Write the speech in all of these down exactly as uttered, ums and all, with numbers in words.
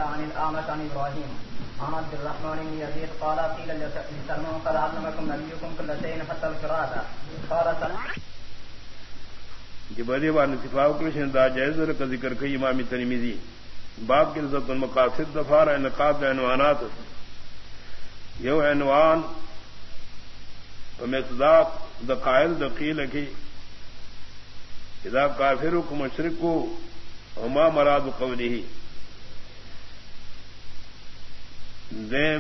عن الأعمش عن إبراهيم عن عبد الرحمن بن يزيد قال قيل لسلمان قد علمكم نبيكم كل شيء حتى القراءة قال سلمان جبری وان اتفاق کرشن دا جائز کا ذکر کئی امام ترمذی باب کے عزت المقاصد دفار انعقاد عنوانات یو عنوان ومصداق دقائل دقیل کی اذا کافر کو مشرک کو وما مراد قوله دیم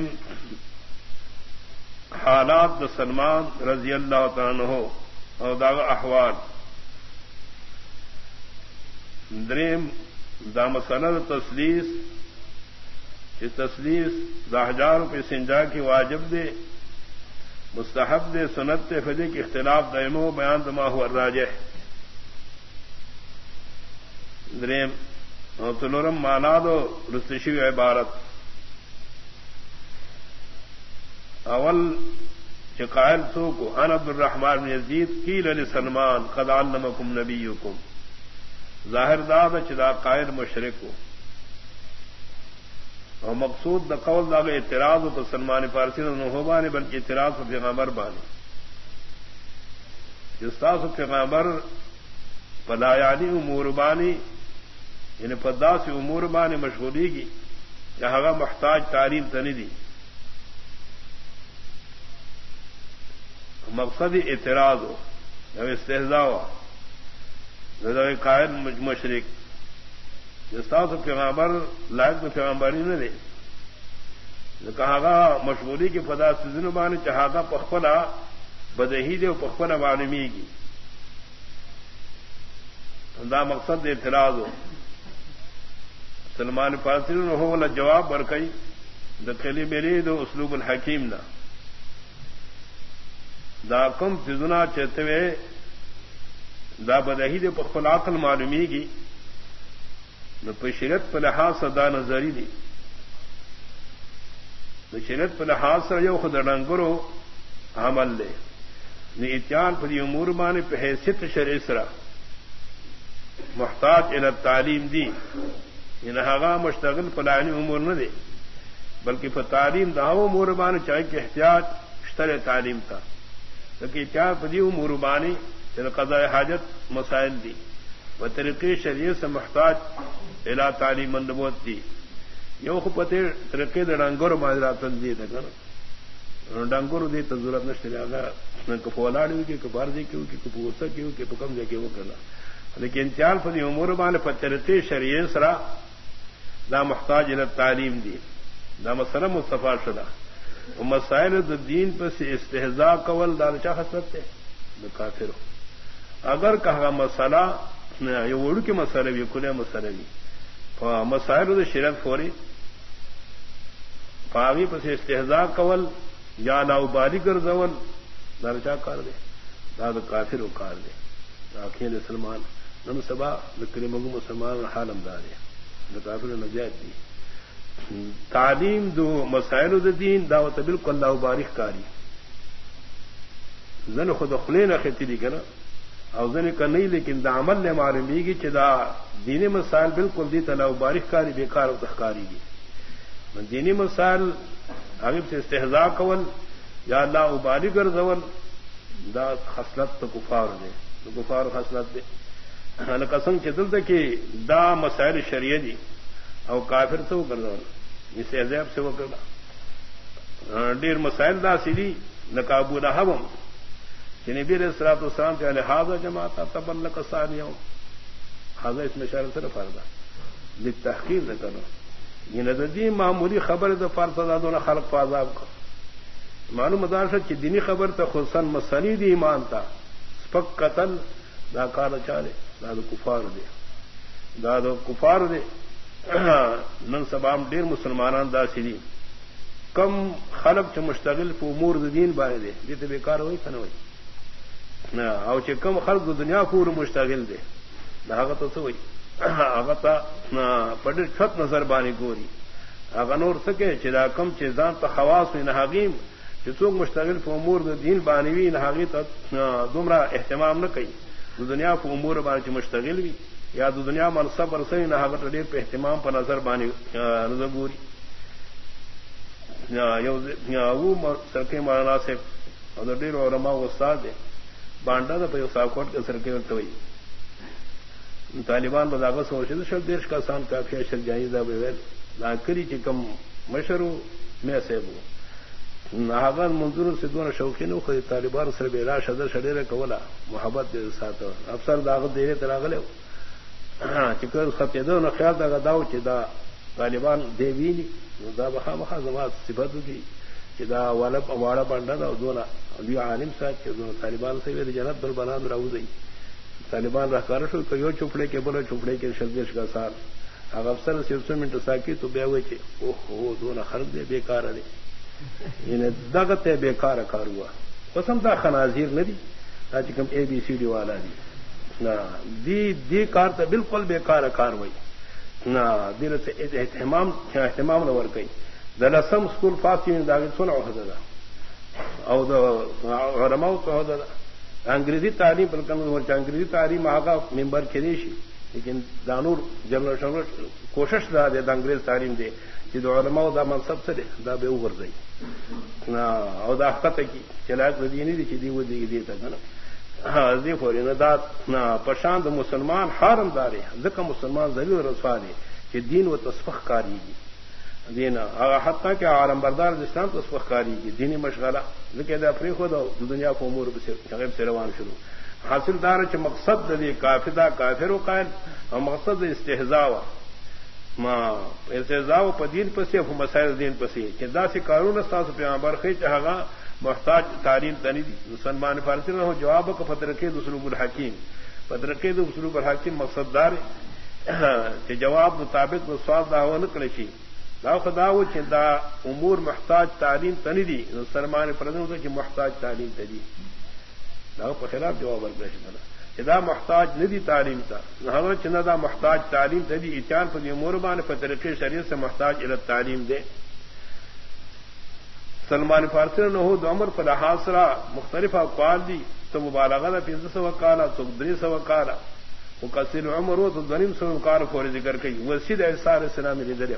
حالات دا سلمان رضی اللہ تعالی عنہ اور دا احوال دریم دا مسئلہ تسلیس کہ تسلیس دا ہزار روپے سنجا کی واجب دے مستحب دے سنت دے فدی کے اختلاف دائمو بیان دما ہوا راجح دریم تلورم مانا دو رستشی عبارت اول شقائل سو کو ان عبد الرحمن بن یزید قیل لسلمان قد علمکم نبیکم ظاہر داد چدا قائل مشرک ہو اور مقصود دا قول دا اعتراض ہو تو سلمان فارسی نہ ہو بانے بلکہ اعتراض ہو پیغمبر بانے جستاس و پیغمبر پدایانی امور بانی یعنی پدا سے امور بانی مشغولی کی جہاں محتاج تعلیم تنی دی مقصد اعتراض ہو جب استہزاء ہوا قائد مشرک جستاس و پیغمبر لائق تو پیغمبری نہ دے کہا گا مشغولی کی پدا سے بانی چاہا گا پخپنا بدہی دے پخپنا بانمی کی دا مقصد اعتراض ہو سلمان فارسی ہو والا جواب برکئی دخلی میری دو اسلوب الحکیم نہ دا کم فضنا چہتے ہوئے دا بدہی دے پخپل عقل معلومی کی نہ پشرت پر لحاظ سے دا نظری دی پشرت پر لحاظ سے یو خود ڈنگرو عمل لے نہ اتیان پر امور بانے پہ حیثیت شرع سرا محتاج الى تعلیم دی انہا مشتغل پلانی امور نہ دے بلکہ پر تعلیم دا امور بانے چاہے کہ احتیاط اشتر تعلیم کا لیکن اتیان پر دی امور بانے قضاء حاجت مسائل دی و طریقے شریعت سے محتاج الى تعلیم مندبوت دی یو خپتے طریقے دا ڈنگر معذراتن دی دا ڈنگر دی تو ضرورت نشتری آگا کپولاڑی کی کپار دی کیوں کی کپوسا کیوں کی پکم دے کے وہ کرنا لیکن انتیال فدی امور بانے پر طریقے شریعت سرا دا محتاج الى تعلیم دی دا مسئلہ مصطفیٰ شدہ و مسائل دا دین پر سے استحضاء قول دا چا حسرت ہے دا کافر ہو اگر کہا مسئلہ یہ اڑو کے مسئلہ بھی کھلے مسئلہ بھی مسائل شریعت فوری پاگی پس استحضاء قول یا لاؤباری کر زول درجہ کر دے داد کافر و کار دے آخین سلمان نم سبا ذکری مگو مسلمان حال امدارے کافر نجات دی تعلیم دو مسائل دین دعوت بالکل لاؤباری کاری زن خود خلین خطی دی کنا اوزن کا نہیں لیکن دا عمل نے معلومی گی چدا دینی مسائل بالکل دی تلا بارش کاری بیکار و تخکاری دی دینی مسائل حبیب سے استحضاء قول یا اللہ اباری گر زول دا خصلت تو کفار دے تو کفار خصلت دے قسم کے دل کہ دا مسائل شریع دی او کافر سے وہ کر زول اسے عذاب سے وہ کرنا ڈیر مسائل دا سیدھی نقابو لہبم نبی علیہ الصلوۃ والسلام کے لہذا جماعت تبلک ثانیہ حاضر اس میں اشارہ صرف فرض للتحقیق نہ کرو یہ ندی معمولی خبر ہے تو فرض دونوں خلق فاضاب کا معلوم مدارشت کی دینی خبر تو خصوصاً مسلی دی ایمان تھا سپک قتل دا کار چارے داد کفار دے داد کفار دے نن سبام ڈیر مسلمانان دا سری کم خلق چ مشتغل په امور دین باندې دي دې ته بیکار وای کنه وای نه او چې کم خلق د دنیا پور مشتغل دي دا هغه ته وای هغه ته په ډېر ښه نظر باندې ګوري هغه نور څه کې چې دا کم چې ځان ته خواص نه حقیم چې څوک مشتغل په امور د دین باندې وي نه هغه ته دومره اهتمام نه کوي د دنیا په امور باندې مشتغل وي یا دنیا منصب ورسئی نہ ڈیر پہ اہتمام پر نظر بانی نظر گوری سرکے مولانا سے ڈیر علماء استاد ہے بانڈا تھا پہ ساکوٹ کے سرکے ورتوئی طالبان بداغت سوچے شل دیش کا سان کافی اشر جائزہ بویل کری چکم مشرو میں سیبو ناغان منظور سے دونوں شوقین خود طالبان سر بیرا شدر شڈیر کولا محبت دے ساتھ افسر داغت دے تراغلے چکر خط دو نہ خیال دا داو چدا طالبان دیوینی دا بخا بخا زمات صفت کی چدا والا واڑا بانڈا دا دونا دی عالم صاحب کے دونوں طالبان سے جنت بل بنا راوزئی طالبان رہکار شو کيو چپڑے کے بولے چپڑے کے شدیش کا سال اگر افسر صرف منٹ ساکی تو بے ہوئے چے اوہ دونوں خرق دے بیکار دے انہیں دغت ہے بیکار کار ہوا قسم دا خنازیر ندی آج کم اے بی سی ڈی والا دی نا دی دی کار تا بالکل بیکار کار ہوئی نا دیر سے اہتمام اہتمام نور کئی دلسم سکول فاسی داغت سنا عہدہ دا او دا علماء تو عہدہ دا انگریزی تعلیم پر انگریزی تعلیم آگا ممبر کھیشی لیکن دانور جنرل شنر کوشش دا دے دا انگریز تعلیم دے کہ دو علماء دا منصب سے دے دا بے اوور دے او دا خطہ کی چلاک ردی نہیں دی چی دی وہ دی دیتا گنا دی فوری دا پرشاند مسلمان حارم دارے ذکر مسلمان ذلیل رسوا دے کہ دین و تصفح کاری گی دینا حتیٰ کہ عالم بردار اسلام تصفح کاری گی دینی مشغلہ ذکر دا فریق ہو دا دنیا کو امور غیب سے روان شروع حاصل دار چ مقصد دی کافدہ کافر و قائل اور مقصد استحزاء ما استحزاء پدین پسی او مسائل دین پسی کہ دا سے قانون استاس پیغمبر خی چاہا محتاج تعلیم تنی مسلمان فارسی نہ ہو جواب کو فترکے اسلوب الحکیم فترکے اسلوب الحکیم مقصد دار کہ جواب مطابق سوال داو نہ کلشی دا خدا و چ دا امور محتاج تعلیم تنی دی مسلمان فرض کہ محتاج تعلیم تدی دا پر خلاف جواب ورکړي چې دا محتاج ندی تعلیم تا هغه چې نه دا محتاج تعلیم تدی اتیان په امور باندې په طریقې شریعت سے محتاج ال تعلیم دے سلمان فارسی نے ہو دو عمر پر حاصرہ مختلف اقوال دی تو مبالغہ دا پنځه سوه کاله تو درې سوه کاله وکثیر عمر تو دنیم سو کار فور ذکر کوي وسید ایثار اسلام دې درو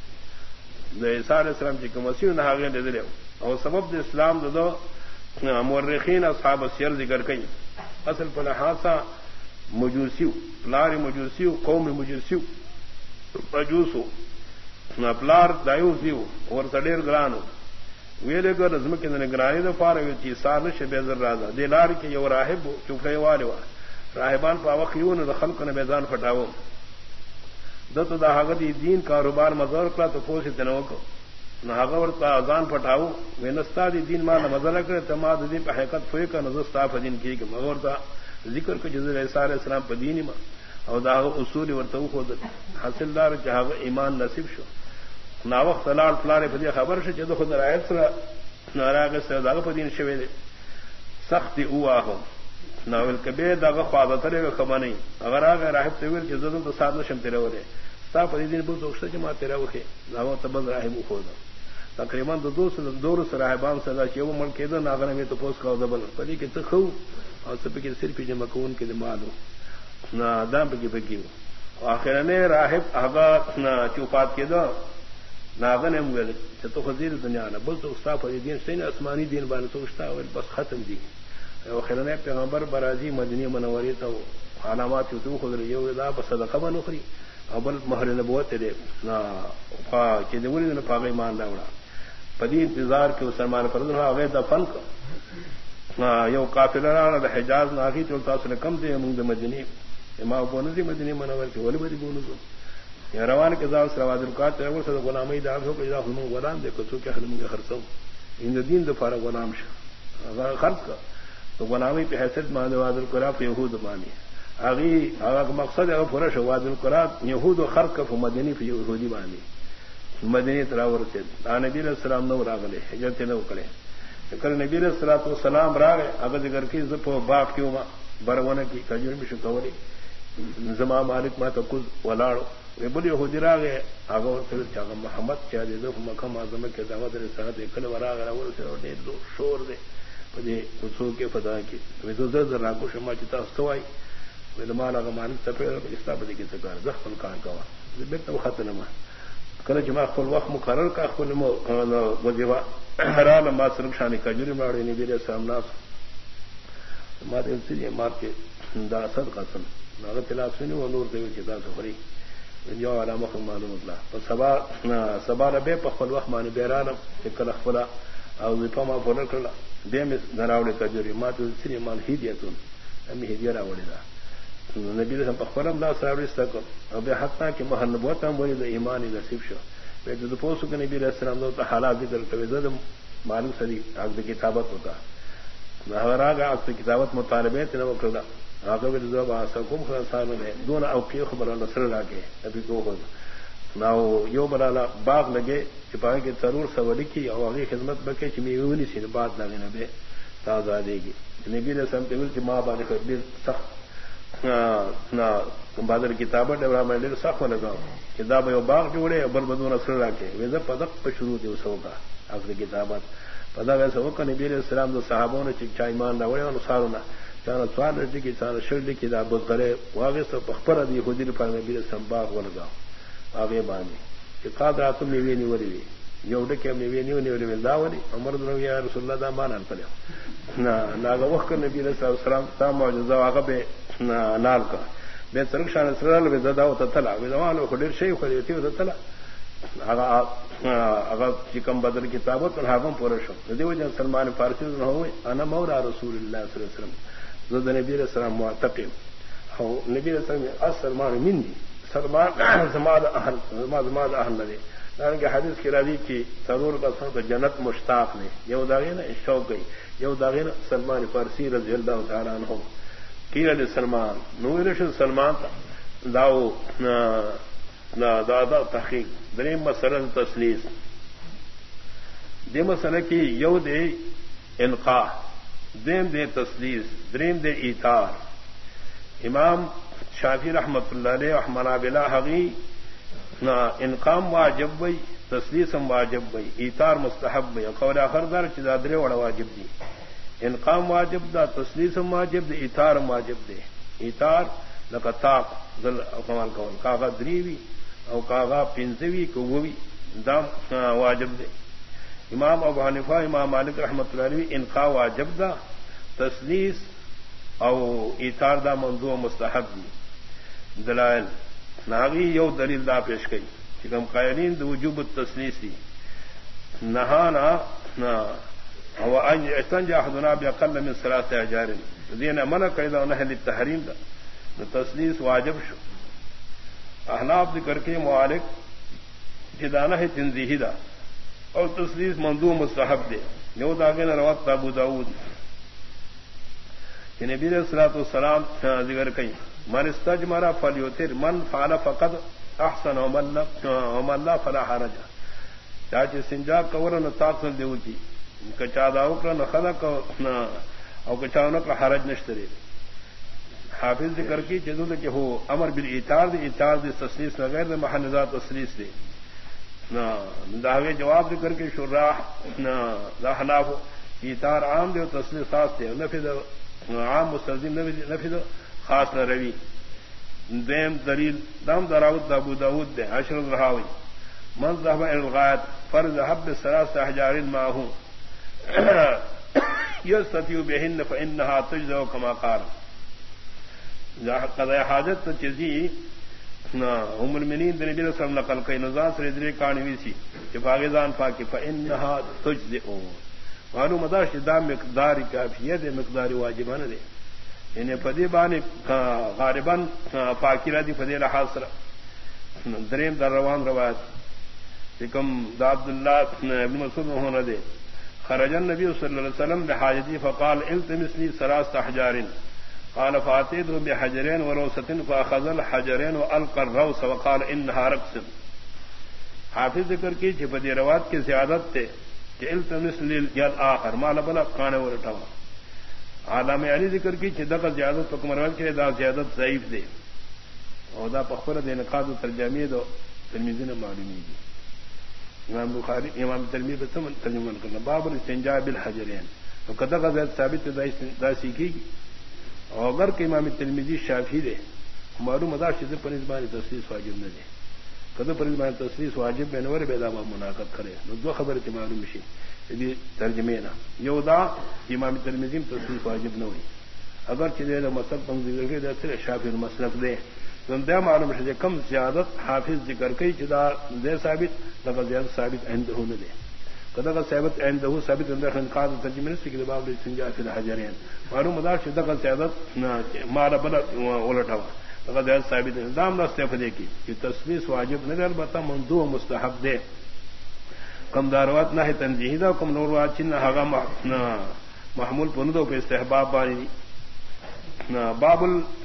د ایثار اسلام چې کوم وسیو نه هغه دې درو او سبب د اسلام دو مورخین اصحاب السیر ذکر کئی اصل پر حاصا مجوسیو پلار مجوسیو قوم مجوسیو مجوسو پلار دایو زیو اور سڈیر گرانو ویلے گر رزم کے نگرانی دا فار چی سار نشے بیزر رازا دے لار کے یو راہب چوکھے والے وا راہبان پا وقیون دا خلق نے بیزان پھٹاو دت دا حقی دین کاروبار مزور کلا تو پوسی تنوکو ناغورتا اذان پٹھاؤ وینستا دی دین مانا مزرہ کرے تماد دی پہ حقیقت فوئی کا نظرستا فدین کی کہ مغورتا ذکر کو جزر ایسار اسلام پہ دینی ما او دا اصول ورتو خود حاصل دار چاہا ایمان نصیب شو نا وقت لال فلارے پہ دی خبر شو چاہا خود رائد سرا ناراغ سے دا پہ دین شوے دے سختی اوا ہو ناول کبیر دا خوادہ ترے گا خبا نہیں اگر آگا راہب تیویر چاہا زدن تو ساتھ نشم تیرے ہو دے ستا پہ دین بل سوکشتا چاہا تیرے ہوکے ناو تبز راہب خود تقریباً دو دو دور سراہبان سدا کہ وہ ملک دو ناغن میں تو پوس کا دبل پلی کہ تخو اور سب کے صرف جمع کون کے مالو نہ دام پہ پکی آخر نے راہب آگا نہ چوفات کے دو ناغن ہوئے تو خزیر دنیا نہ بل تو استاف دین سے آسمانی دین بان سوچتا بس ختم دی آخر نے پیغمبر برازی مدنی منوری تو علامات تو خود رہی بس صدقہ بنوخری ابل مہر نبوت دے نہ کہ دیوری نے پاگئی مان لاوڑا پدی انتظار کے سلمان فرض ہوئے دفن کا یو قافلہ دا حجاز ناگی چلتا اس نے کم دے منگ مدنی امام بونزی مدنی منور کے ولی بدی بونزو یا روان کے ذات سواد رکات تر سے غلامی دا ہو کہ ہم غلام دے کو کہ ہم کے خرچو ان دین دو فارغ غلام ش خرچ کا تو غلامی پہ حیثیت مان واد القرا پہ یہود مانی اگی اگر مقصد ہے فرش واد القرا یہود و خرق کا مدنی پہ یہودی مانی مدنی تراور سے نبی علیہ السلام نو راغلے ہجرت نو کرے کر نبی علیہ الصلوۃ والسلام راغے اگر ذکر کی زپو باپ کیوں ما برونه کی کجور میں شکوری زما مالک ما تو کز ولاړو وی بل یہودی راغے اگر تر چا محمد چا دے دو مکہ اعظم کے دعوت رسالت کل وراغ راول سے ډېر شور دے پدې وڅو کې فدا کی وی تو زر را کو شما چتا استوای مال اگر مالک تپے استا بدی کی سکار زخم کان کا بیت تو خط نما کله جما خپل وخت مقرر کا خپل وجبا هر لما سرک شان کجری ماړي نبی رسول الله ما دې سړي مار کې دا صدقه سن هغه تلاسونی و نور دی چې دا سفري یو علامه معلوم الله په سبا سبا ربه په خپل وخت باندې بیرانه کله خپل او په ما فور کړل دې مې دراوړې کجری ما دې سړي مان هدیتون امي هدیه راوړې ده نبی رسول په خپل الله صاحب استکو او به حتی کې مهر نبوت هم ولې د ایمان نصیب شو په دې پوسو کې نبی رسول الله ته حالات ذکر کوي زده معلوم سړي هغه کتابت وکړه هغه راغه هغه کتابت مطالبه ته نو کړل هغه به زو با سکم خلاصانه نه دون او کې خبر الله سره راګه ابي کوه نو یو بلاله باغ لګي چې پای کې ضرور سوالي کی او هغه خدمت وکړي چې می ویلي سي بعد نه نه به تازه دیږي نبی رسول الله ته ما باندې خبر سخت نا بادر کتابت ابراہیم علیہ صاف لگاؤ کتاب باغ جوڑے ابل بدون اثر رکھے ویسا پدک پہ شروع تھے اس کا اصل کتابت پدا ویسا ہو کر نبی علیہ السلام دو صحابوں نے چکچا ایمان نہ وڑے اور سارنا چانا سوال رٹی کی چانا شرلی کتاب کرے واگے سب پخپر ادی خودی پر نبی علیہ السلام باغ و لگاؤ آگے باندھے کہ قادر تم نے وی نہیں وری وی یو ڈکے ہم نے وی نہیں وری وی داوری عمر بن یا رسول اللہ دا مان پڑے نہ ناگا وقت نبی علیہ السلام تا معجزہ واگا بے نال کا بے ترک شان سرال بے زدا و تتلا بے زمان و خدیر شیخ خدیتی و تتلا اگر چکم بدر کتابت پر حاکم پورشو دیو جن سلمان فارسی نہ ہوئے انا مولا رسول اللہ صلی اللہ علیہ وسلم زد نبی علیہ السلام معتقم او نبی علیہ السلام اس سلمان من دی سلمان زماد اہل زماد زماد اہل لے لان کے حدیث کی راضی کی ضرور کا سن جنت مشتاق نے یو داغینا شوق گئی یو داغینا سلمان فارسی رضی اللہ تعالی عنہ قیل لسلمان نویرش سلمان داو دادا تحقیق دریم مسئلہ تسلیس دے مسئلہ کی یو دے انقاء دیم دے تسلیس دریم دے ایثار امام شافعی رحمت اللہ علیہ منابلہ حقی انقام واجب بئی تسلیسم واجب بئی ایثار مستحب بئی قول آخر دار چیزا درے وڑا واجب دی انقام واجب دا تسلیسم واجب دے ایثار واجب دے ایثار لکا طاق ذل کمال کول کاغا دریوی او کاغا پنزوی کووی دام واجب دے امام ابو حنیفہ امام مالک رحمۃ اللہ علیہ انقا واجب دا تسلیس او ایثار دا منظور مستحب دی دلائل ناغی یو دلیل دا پیش کئی چکم قائلین دا وجوب التسلیس دی نہانا او ان استنجا احدنا باقل من ثلاث احجار دین منع کیدا نهی للتحریم دا تسلیس واجب شو احناف ذکر کے معالک جدانہ ہے تنزیہی دا اور تسلیس مندوب مستحب دے یو داغے روات ابو داؤد کہ نبی علیہ الصلوۃ والسلام ذکر کئی من استجمر فلیوتر من فعل فقد احسن ومن لا فلا حرج چاچے سنجا کورن طاقت دیوتی کچا دا وکړه نو خلق او کچا نو کا حرج نشتري حافظ ذکر کی جدو کہ ہو امر بالایثار دی ایثار دی تسلیس نہ غیر محل ذات تسلیس دی نا داوی جواب ذکر کے شراح نا حناف ایثار عام دی تسلیس خاص دی نفذ عام مستلزم نفذ خاص نہ روی دیم دلیل دام دراود ابو داود دے عشر الرحاوی من ذهب الى الغایت فرض حب ثلاث احجار معه یستطيع بهن فانها تجزا كما قال قضاء حاجت چیزی ام المؤمنین نبی صلی اللہ علیہ وسلم نقل کئی نزان سے درے کانوی سی کہ فاغزان پاکی فانها تجزئ معلوم مدار شدہ مقدار کافیت مقدار واجبانہ دے یعنی فدی بانی غالباً پاکی را دی فدی لحاظ دریم در روان روایت کم دا عبداللہ ابن مسعود ہونا دے خرج النبی صلی اللہ علیہ وسلم بحاجتی فقال التمس لی ثلاث احجار قال فاتيت بحجرين وروسة فأخذ الحجرين وألقى الروس وقال إنها رقص حافظ ذکر کی چھپدی روایت کی زیادت تے کہ التمس للید آخر ما لبلا کانے ورٹوا علامہ علی ذکر کی چھدق زیادت حکم روایت کے دا زیادت ضعیف دے اور دا پخبر دے نقاد و ترجمی دو ترمیزی نے معلومی دی امام بخاری امام ترمیز بسم ترجمہ کرنا باب الاستنجاء بالحجرین تو قدق زیادت ثابت دا سیکھی گی اور اگر کہ امام ترمذی شافعی دے معلوم مدار شد پر زبان تصریح واجب نہ دے کدو پر زبان تصریح واجب میں نور بیدا مناقض کرے دو خبر کی معلوم شی یہ ترجمے نہ یودا امام ترمذی تصریح واجب نہ ہوئی اگر چلے مسلک پنگ ذکر کے دے شافعی مسلک دے تو معلوم ہے کم زیادت حافظ ذکر کئی جدا دے ثابت لگا زیادت ثابت عند ہو نہ دے کدا کا ثابت عند ہو ثابت اندر خنقاد ترجمہ سے کہ باب استنجاء فی الحجرین معلوم مدار شدہ کا زیادت مارا بلا الٹا لگا زیادت ثابت دام راستے فدے کی کہ تصویص واجب نہ البتہ مندوب مستحب دے کم داروات نہ ہے تنزیہہ کم نوروات چن ہاگا محمول پندو پہ استحباب بانی باب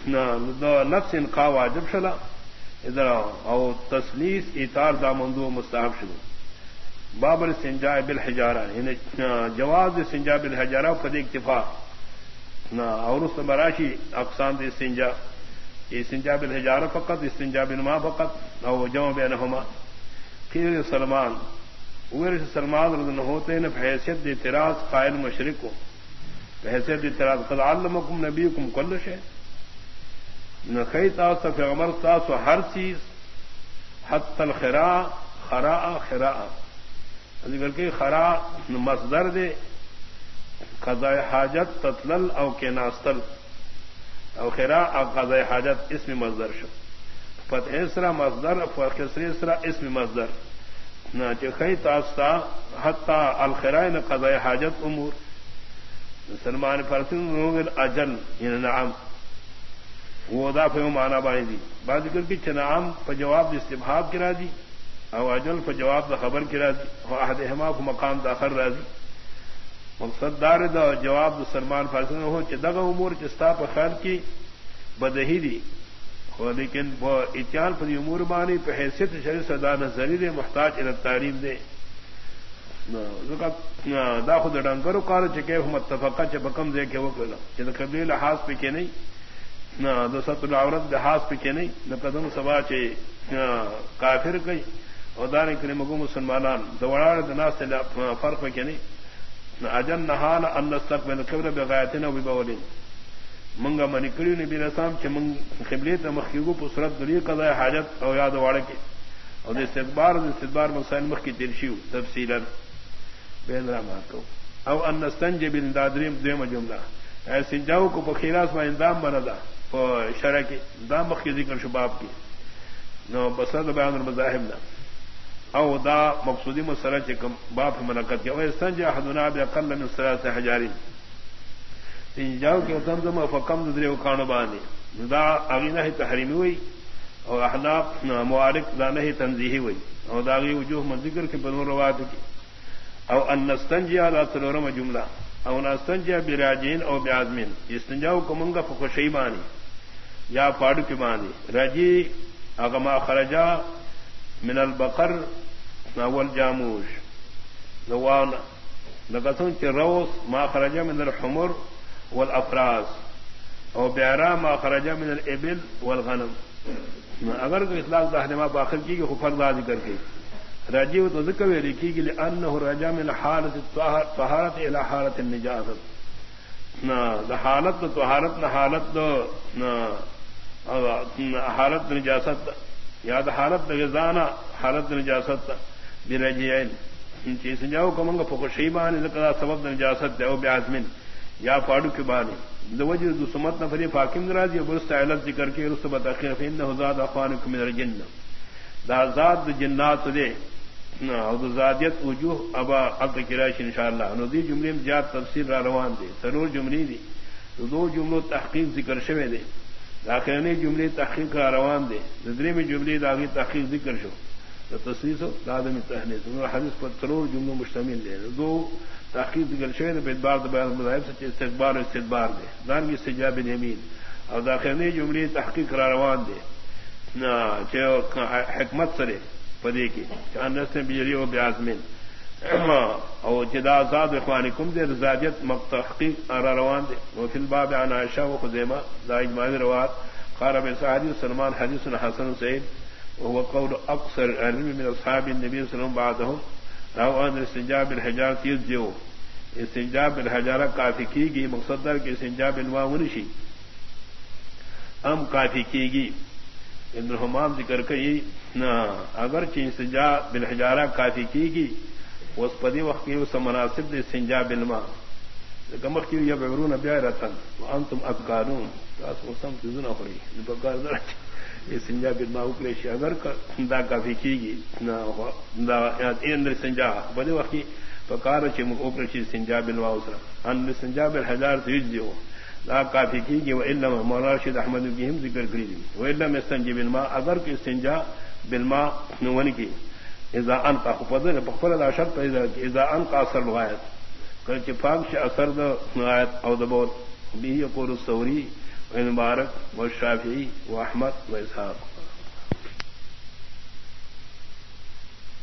نفس انقا واجب شلا ادھر او تسلیس اطار دامندو مستحب شلو باب الاستنجاء بالحجارہ یعنی جواز استنجاء بالحجارہ قد اکتفا اور اس براشی اقسام دے استنجاء استنجاء بالحجارہ فقط استنجاء بالماء فقط او جمع بینہما پھر سلمان اویر سلمان رضی اللہ ہوتے ہیں حیثیت اعتراض قائل مشرق کو حیثیت اعتراض قد علمکم نبیکم کل شے نخی تاس پیغمبر تاس و ہر چیز حتی الخراء خراء خراء ذکر کے خراء مصدر دے قضاء حاجت تطلل او کے ناستل او خراء قضاء حاجت اسم مصدر شو فتح اسرا مصدر فخسر اسرا اسم مصدر نہ خی تاستا حتی الخراء قضاء حاجت امور سلمان فرسن اجل یعنی نعم وہ دا فہم معنی بانی دی بعد ذکر کی چنعام پر جواب استبحاب کرا دی او اجل پر جواب دا خبر کرا دی اور احدہما کو مقام داخل را دی مقصد دار دا جواب دا سلمان فرسن ہو چدغ امور چستا پر خیال کی بدہی دی لیکن وہ اتیان پر امور بانی پہ حیثیت شریف صدا نظری دے محتاج الى تعلیم دے دا خود ڈنگرو کار چکے متفقہ چ بکم دے کے وہ کہلا کہ قبلی لحاظ پہ کے نہیں نہ دوسط العورت لحاظ پہ کے نہیں نہ قدم سبا چے کافر گئی اور دانے کے مگو مسلمانان دوڑاڑ دناس سے فرق پہ کے نہیں نہ اجن نہان ان نستقبل القبلہ بغایتنا وبولین منگا منکری نبی رسام چ منگ قبلی تے مخیگو پر صورت دلی قضاء حاجت او یاد واڑ کے اور استدبار استدبار مسائل مخ کی ترشیو تفصیلا کو او ان نستنجب بالدادریم دویم جملہ اے سنجاو کو پخیراس ما اندام بندا تو شرع کی دام مخ کی ذکر شباب کی نو بسد بیان المذاہب نا او دا مقصودی مسئلہ چکم باپ منعقد کیا او استنجا احدنا باقل من ثلاث حجار سنجاو کے زمزم فکم دریو کانو بانی دا اغینہ تحریمی ہوئی اور احناف معارک دا نہیں تنزیہی ہوئی اور داغی وجوہ من ذکر کے بنو روایت کی او ان نستنجیا لا تلورم جملہ او نستنجیا براجین او بعزمین استنجاو کو منگا فخوشی بانی یا پاڑو کی بانی رجی اغما خرجا من البقر والجاموش نوانا لقصن کی روس ما خرجا من الحمر والافراس او بیارا ما خرجا من الابل والغنم اگر کوئی اطلاق داہنما باخر کی کہ خفر دا ذکر کی راجی تو ذکر لکھی گی لأنه رجع من حالت الطهارت الى حالت النجاست نہ حالت طہارت نہ حالت حالت نجاست یا حالت غذانا حالت نجاست برجعین چیز جاؤ کو منگا فوق شیبان ذکر سبب نجاست او بعزمن یا پاڑو کی بانی دو وجہ دو سمت نفری فاکم راضی برست علت ذکر کے رست بتاخیر فانه زاد اخوانکم من الجن دا زاد جنات دے او زادیت وجوہ ابا اب کرائش انشاءاللہ نو دی جملے میں زیاد تفسیر را روان دے سرور جملی دی دو جملوں تحقیق ذکر شوے دے داخلانی جملے تحقیق را روان دے نظری میں جملے داغی تحقیق ذکر شو تو تصویص ہو لازم تحنیت حدیث پر سرور جملوں مشتمل دے دو تحقیق ذکر شوے دے بیدبار دے بیان مذاہب سے استقبار و استدبار دے دانگی استجاب الیمین اور داخلانی جملے تحقیق را روان دے حکمت سرے پدے کی چانس نے بجری و بیازمین او جدا آزاد اخوانکم دے رزاجت مقتحقیق ارا روان دے وفی الباب عن عائشہ و خزیمہ دا اجماعی روات قارب سعادی سلمان حدیث حسن سعید وهو قول اقصر علم من اصحاب النبی صلی اللہ علیہ وسلم بعدهم راو ان استنجاب الحجارت یجزیو استنجاب الحجارہ کافی کی گئی مقصد در کے استنجاب الوا ونشی ام کافی کی گی ابن حمام ذکر کئی نہ اگر چین سنجا بالحجارہ کافی کی گی اس پدی وقت کی اس مناسب دے سنجا بالما کمر کی یا بیرون بیا رتن انتم اقارون تاس موسم تزنا ہوئی بکار یہ سنجا بالما اوکریش اگر دا کافی کی گی نہ دا اندر سنجا پدی وقت کی فقار چم اوکریش سنجا بالما اسرا ان سنجا بالحجار تجزیو لا کافی کی گی والا مولانا رشید احمد کی ہم ذکر کری والا مستنجی بالما اگر کہ استنجا بالما نون کی اذا انقى فضل بخفر الاشر اذا انقى اثر الغایت کل چفاق سے اثر غایت او دبول به يقول الثوري وابن مبارك والشافعي واحمد واسحاق